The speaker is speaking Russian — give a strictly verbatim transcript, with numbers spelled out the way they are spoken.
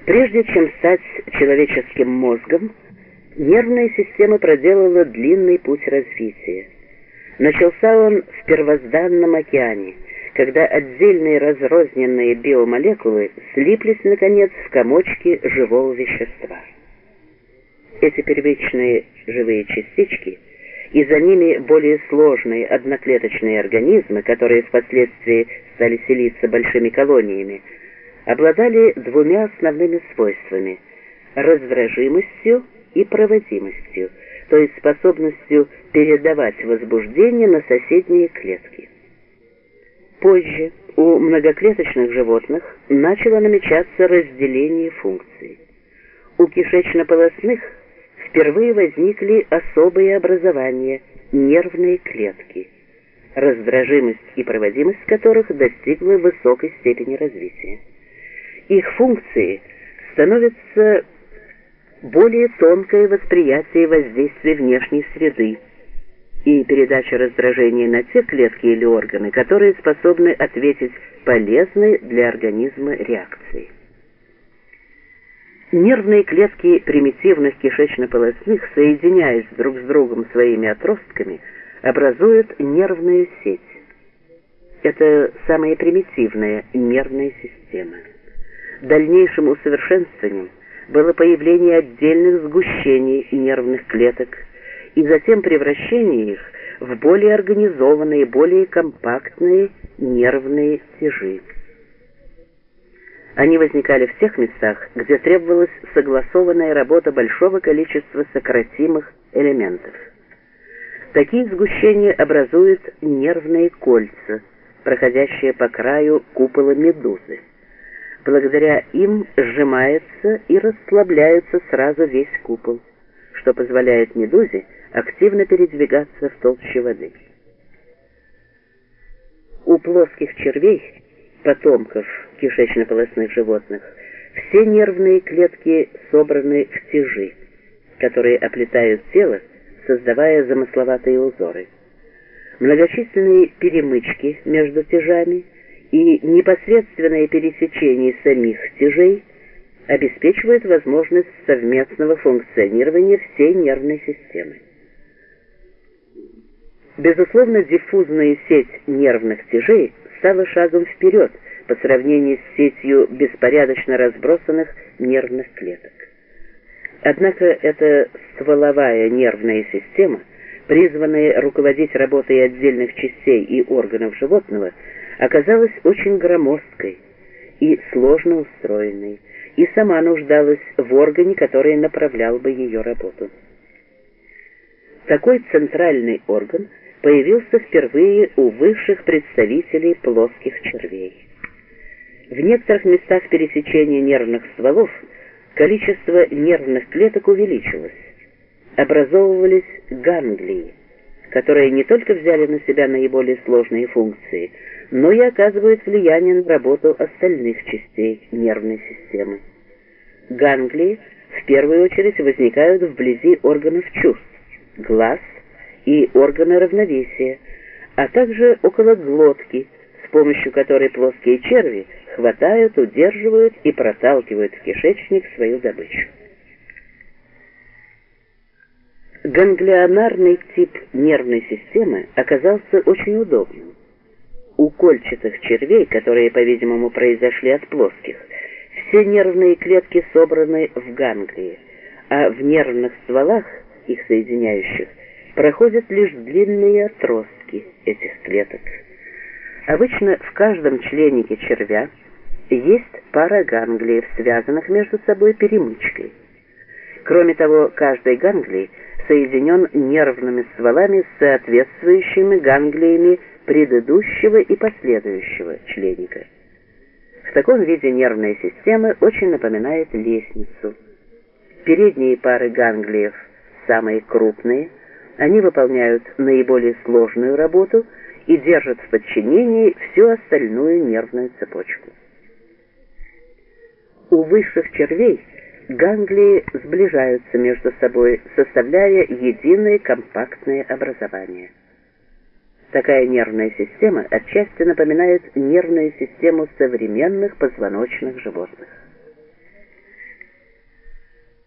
Прежде чем стать человеческим мозгом, нервная система проделала длинный путь развития. Начался он в первозданном океане, когда отдельные разрозненные биомолекулы слиплись, наконец, в комочки живого вещества. Эти первичные живые частички и за ними более сложные одноклеточные организмы, которые впоследствии стали селиться большими колониями, обладали двумя основными свойствами – раздражимостью и проводимостью, то есть способностью передавать возбуждение на соседние клетки. Позже у многоклеточных животных начало намечаться разделение функций. У кишечно-полостных впервые возникли особые образования – нервные клетки, раздражимость и проводимость которых достигла высокой степени развития. Их функции становятся более тонкое восприятие воздействия внешней среды и передача раздражения на те клетки или органы, которые способны ответить полезной для организма реакцией. Нервные клетки примитивных кишечно-полостных, соединяясь друг с другом своими отростками, образуют нервную сеть. Это самая примитивная нервная система. Дальнейшим усовершенствованием было появление отдельных сгущений нервных клеток и затем превращение их в более организованные, более компактные нервные тяжи. Они возникали в тех местах, где требовалась согласованная работа большого количества сократимых элементов. Такие сгущения образуют нервные кольца, проходящие по краю купола медузы. Благодаря им сжимается и расслабляется сразу весь купол, что позволяет медузе активно передвигаться в толще воды. У плоских червей, потомков кишечно-полостных животных, все нервные клетки собраны в тяжи, которые оплетают тело, создавая замысловатые узоры. Многочисленные перемычки между тяжами и непосредственное пересечение самих тяжей обеспечивает возможность совместного функционирования всей нервной системы. Безусловно, диффузная сеть нервных тяжей стала шагом вперед по сравнению с сетью беспорядочно разбросанных нервных клеток. Однако эта стволовая нервная система, призванная руководить работой отдельных частей и органов животного, оказалась очень громоздкой и сложно устроенной, и сама нуждалась в органе, который направлял бы ее работу. Такой центральный орган появился впервые у высших представителей плоских червей. В некоторых местах пересечения нервных стволов количество нервных клеток увеличилось. Образовывались ганглии, которые не только взяли на себя наиболее сложные функции, но и оказывают влияние на работу остальных частей нервной системы. Ганглии в первую очередь возникают вблизи органов чувств, глаз и органа равновесия, а также около глотки, с помощью которой плоские черви хватают, удерживают и проталкивают в кишечник свою добычу. Ганглионарный тип нервной системы оказался очень удобным. У кольчатых червей, которые, по-видимому, произошли от плоских, все нервные клетки собраны в ганглии, а в нервных стволах, их соединяющих, проходят лишь длинные отростки этих клеток. Обычно в каждом членике червя есть пара ганглиев, связанных между собой перемычкой. Кроме того, каждый ганглий соединен нервными стволами с соответствующими ганглиями предыдущего и последующего членика. В таком виде нервная система очень напоминает лестницу. Передние пары ганглиев самые крупные, они выполняют наиболее сложную работу и держат в подчинении всю остальную нервную цепочку. У высших червей ганглии сближаются между собой, составляя единое компактное образование. Такая нервная система отчасти напоминает нервную систему современных позвоночных животных.